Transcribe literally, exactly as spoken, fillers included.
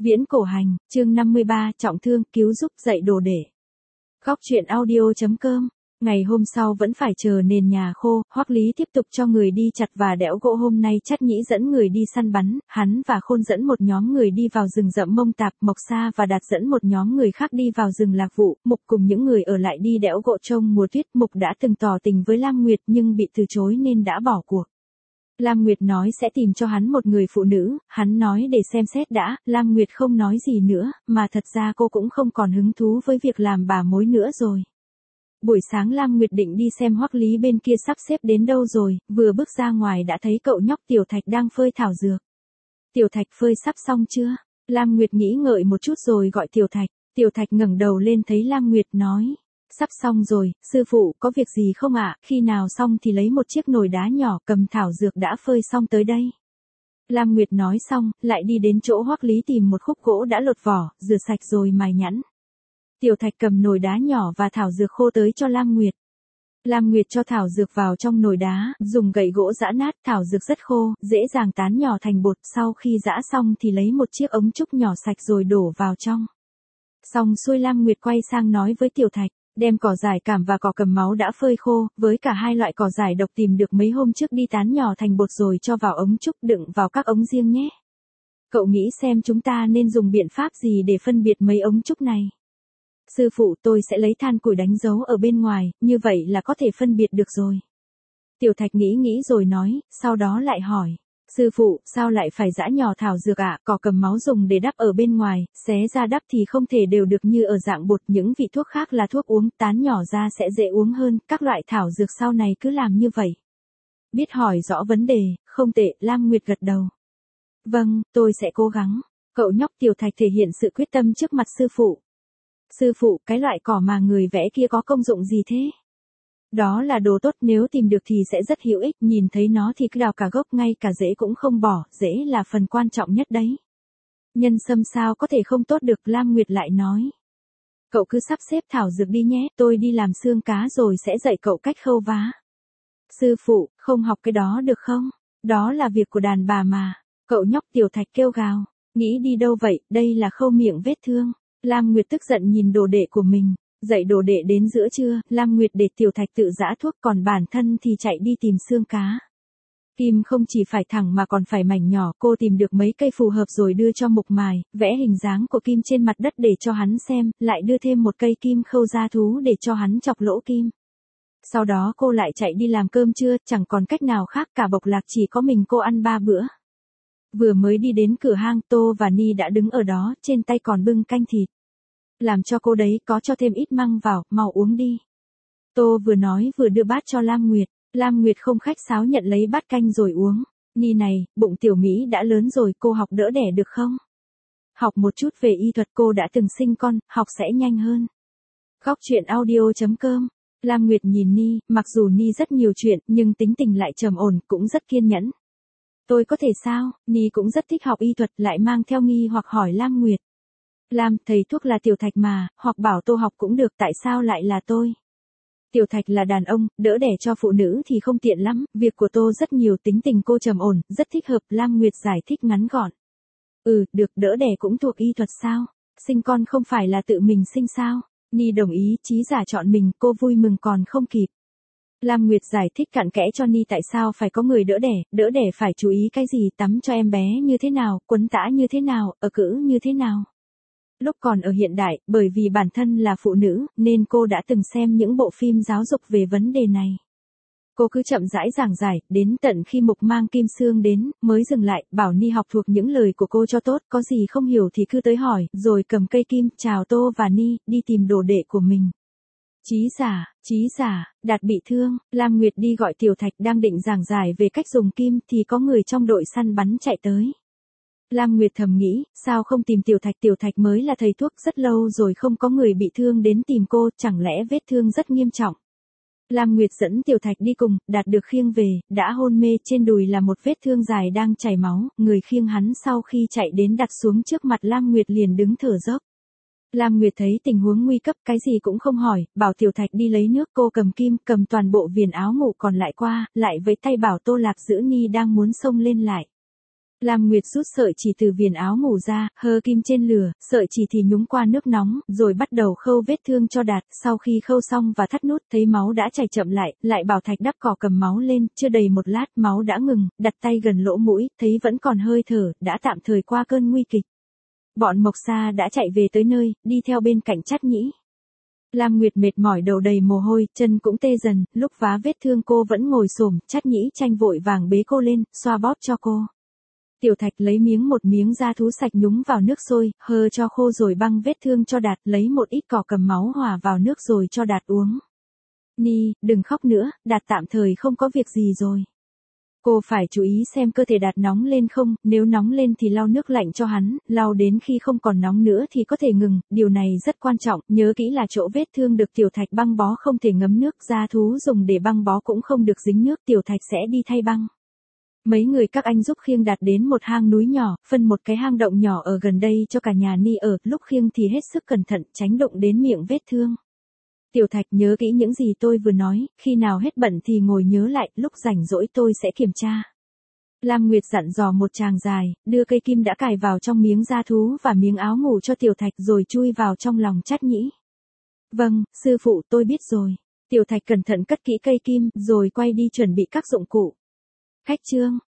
Viễn cổ hành, chương năm mươi ba, trọng thương, cứu giúp, dạy đồ đệ. Góc truyện audio chấm com. Ngày hôm sau vẫn phải chờ nền nhà khô, Hoắc Lý tiếp tục cho người đi chặt và đẽo gỗ. Hôm nay Trát Nhĩ dẫn người đi săn bắn, hắn và Khôn dẫn một nhóm người đi vào rừng rậm Mông Tạp, Mộc Sa và Đạt dẫn một nhóm người khác đi vào rừng Lạc Vụ. Mục cùng những người ở lại đi đẽo gỗ trông mùa tuyết. Mục đã từng tỏ tình với Lam Nguyệt nhưng bị từ chối nên đã bỏ cuộc. Lam Nguyệt nói sẽ tìm cho hắn một người phụ nữ, hắn nói để xem xét đã. Lam Nguyệt không nói gì nữa, mà thật ra cô cũng không còn hứng thú với việc làm bà mối nữa rồi. Buổi sáng Lam Nguyệt định đi xem Hoắc Lý bên kia sắp xếp đến đâu rồi, vừa bước ra ngoài đã thấy cậu nhóc Tiểu Thạch đang phơi thảo dược. Tiểu Thạch phơi sắp xong chưa? Lam Nguyệt nghĩ ngợi một chút rồi gọi Tiểu Thạch. Tiểu Thạch ngẩng đầu lên thấy Lam Nguyệt nói. Sắp xong rồi, sư phụ, có việc gì không ạ? Khi nào xong thì lấy một chiếc nồi đá nhỏ cầm thảo dược đã phơi xong tới đây. Lam Nguyệt nói xong, lại đi đến chỗ Hoắc Lý tìm một khúc gỗ đã lột vỏ, rửa sạch rồi mài nhẵn. Tiểu Thạch cầm nồi đá nhỏ và thảo dược khô tới cho Lam Nguyệt. Lam Nguyệt cho thảo dược vào trong nồi đá, dùng gậy gỗ giã nát, thảo dược rất khô, dễ dàng tán nhỏ thành bột. Sau khi giã xong thì lấy một chiếc ống trúc nhỏ sạch rồi đổ vào trong. Xong xuôi Lam Nguyệt quay sang nói với Tiểu Thạch. Đem cỏ dải cảm và cỏ cầm máu đã phơi khô, với cả hai loại cỏ dải độc tìm được mấy hôm trước đi tán nhỏ thành bột rồi cho vào ống trúc đựng vào các ống riêng nhé. Cậu nghĩ xem chúng ta nên dùng biện pháp gì để phân biệt mấy ống trúc này? Sư phụ, tôi sẽ lấy than củi đánh dấu ở bên ngoài, như vậy là có thể phân biệt được rồi. Tiểu Thạch nghĩ nghĩ rồi nói, sau đó lại hỏi. Sư phụ, sao lại phải giã nhỏ thảo dược ạ? À? Cỏ cầm máu dùng để đắp ở bên ngoài, xé ra đắp thì không thể đều được như ở dạng bột. Những vị thuốc khác là thuốc uống, tán nhỏ ra sẽ dễ uống hơn. Các loại thảo dược sau này cứ làm như vậy. Biết hỏi rõ vấn đề, không tệ. Lam Nguyệt gật đầu. Vâng, tôi sẽ cố gắng. Cậu nhóc Tiểu Thạch thể hiện sự quyết tâm trước mặt sư phụ. Sư phụ, cái loại cỏ mà người vẽ kia có công dụng gì thế? Đó là đồ tốt, nếu tìm được thì sẽ rất hữu ích, nhìn thấy nó thì cứ đào cả gốc, ngay cả rễ cũng không bỏ, rễ là phần quan trọng nhất đấy. Nhân sâm sao có thể không tốt được, Lam Nguyệt lại nói. Cậu cứ sắp xếp thảo dược đi nhé, tôi đi làm xương cá rồi sẽ dạy cậu cách khâu vá. Sư phụ, không học cái đó được không? Đó là việc của đàn bà mà. Cậu nhóc Tiểu Thạch kêu gào, nghĩ đi đâu vậy, đây là khâu miệng vết thương. Lam Nguyệt tức giận nhìn đồ đệ của mình. Dạy đồ đệ đến giữa trưa, Lam Nguyệt để Tiểu Thạch tự giã thuốc, còn bản thân thì chạy đi tìm xương cá. Kim không chỉ phải thẳng mà còn phải mảnh nhỏ, cô tìm được mấy cây phù hợp rồi đưa cho Mục mài, vẽ hình dáng của kim trên mặt đất để cho hắn xem, lại đưa thêm một cây kim khâu da thú để cho hắn chọc lỗ kim. Sau đó cô lại chạy đi làm cơm trưa, chẳng còn cách nào khác, cả Bộc Lạc chỉ có mình cô ăn ba bữa. Vừa mới đi đến cửa hang, Tô và Ni đã đứng ở đó, trên tay còn bưng canh thịt. Làm cho cô đấy, có cho thêm ít măng vào, mau uống đi. Tô vừa nói vừa đưa bát cho Lam Nguyệt. Lam Nguyệt không khách sáo nhận lấy bát canh rồi uống. Ni này, bụng tiểu Mỹ đã lớn rồi, cô học đỡ đẻ được không? Học một chút về y thuật, cô đã từng sinh con, học sẽ nhanh hơn. Góc truyện audio chấm com. Lam Nguyệt nhìn Ni, mặc dù Ni rất nhiều chuyện, nhưng tính tình lại trầm ổn, cũng rất kiên nhẫn. Tôi có thể sao? Ni cũng rất thích học y thuật, lại mang theo nghi hoặc hỏi Lam Nguyệt. Lam, thầy thuốc là Tiểu Thạch mà, hoặc bảo Tô học cũng được, tại sao lại là tôi? Tiểu Thạch là đàn ông, đỡ đẻ cho phụ nữ thì không tiện lắm, việc của Tô rất nhiều, tính tình cô trầm ổn, rất thích hợp. Lam Nguyệt giải thích ngắn gọn. Ừ, được, đỡ đẻ cũng thuộc y thuật sao? Sinh con không phải là tự mình sinh sao? Ni đồng ý, chí giả chọn mình, cô vui mừng còn không kịp. Lam Nguyệt giải thích cặn kẽ cho Ni tại sao phải có người đỡ đẻ, đỡ đẻ phải chú ý cái gì, tắm cho em bé như thế nào, quấn tã như thế nào, ở cữ như thế nào. Lúc còn ở hiện đại, bởi vì bản thân là phụ nữ, nên cô đã từng xem những bộ phim giáo dục về vấn đề này. Cô cứ chậm rãi giảng giải, đến tận khi Mục mang kim xương đến, mới dừng lại, bảo Ni học thuộc những lời của cô cho tốt, có gì không hiểu thì cứ tới hỏi, rồi cầm cây kim, chào Tô và Ni, đi tìm đồ đệ của mình. Chí giả, chí giả, Đạt bị thương, Lam Nguyệt đi gọi Tiểu Thạch đang định giảng giải về cách dùng kim thì có người trong đội săn bắn chạy tới. Lam Nguyệt thầm nghĩ, sao không tìm Tiểu Thạch, Tiểu Thạch mới là thầy thuốc, rất lâu rồi không có người bị thương đến tìm cô, chẳng lẽ vết thương rất nghiêm trọng. Lam Nguyệt dẫn Tiểu Thạch đi cùng, Đạt được khiêng về, đã hôn mê, trên đùi là một vết thương dài đang chảy máu, người khiêng hắn sau khi chạy đến đặt xuống trước mặt Lam Nguyệt liền đứng thở dốc. Lam Nguyệt thấy tình huống nguy cấp, cái gì cũng không hỏi, bảo Tiểu Thạch đi lấy nước, cô cầm kim, cầm toàn bộ viền áo ngủ còn lại qua, lại với tay bảo Tô Lạc giữ Ni đang muốn xông lên lại. Lam Nguyệt rút sợi chỉ từ viền áo ngủ ra, hơ kim trên lửa, sợi chỉ thì nhúng qua nước nóng, rồi bắt đầu khâu vết thương cho Đạt, sau khi khâu xong và thắt nút, thấy máu đã chảy chậm lại, lại bảo Thạch đắp cỏ cầm máu lên, chưa đầy một lát, máu đã ngừng, đặt tay gần lỗ mũi, thấy vẫn còn hơi thở, đã tạm thời qua cơn nguy kịch. Bọn Mộc Sa đã chạy về tới nơi, đi theo bên cạnh Trát Nhĩ. Lam Nguyệt mệt mỏi đầu đầy mồ hôi, chân cũng tê dần, lúc vá vết thương cô vẫn ngồi xổm, Trát Nhĩ tranh vội vàng bế cô lên, xoa bóp cho cô. Tiểu Thạch lấy miếng một miếng da thú sạch nhúng vào nước sôi, hơ cho khô rồi băng vết thương cho Đạt, lấy một ít cỏ cầm máu hòa vào nước rồi cho Đạt uống. Ni, đừng khóc nữa, Đạt tạm thời không có việc gì rồi. Cô phải chú ý xem cơ thể Đạt nóng lên không, nếu nóng lên thì lau nước lạnh cho hắn, lau đến khi không còn nóng nữa thì có thể ngừng, điều này rất quan trọng, nhớ kỹ là chỗ vết thương được Tiểu Thạch băng bó không thể ngấm nước, da thú dùng để băng bó cũng không được dính nước, Tiểu Thạch sẽ đi thay băng. Mấy người các anh giúp khiêng Đạt đến một hang núi nhỏ, phân một cái hang động nhỏ ở gần đây cho cả nhà Ni ở, lúc khiêng thì hết sức cẩn thận, tránh đụng đến miệng vết thương. Tiểu Thạch nhớ kỹ những gì tôi vừa nói, khi nào hết bận thì ngồi nhớ lại, lúc rảnh rỗi tôi sẽ kiểm tra. Lam Nguyệt dặn dò một tràng dài, đưa cây kim đã cài vào trong miếng da thú và miếng áo ngủ cho Tiểu Thạch rồi chui vào trong lòng Trát Nhĩ. Vâng, sư phụ tôi biết rồi. Tiểu Thạch cẩn thận cất kỹ cây kim, rồi quay đi chuẩn bị các dụng cụ. Khách trương.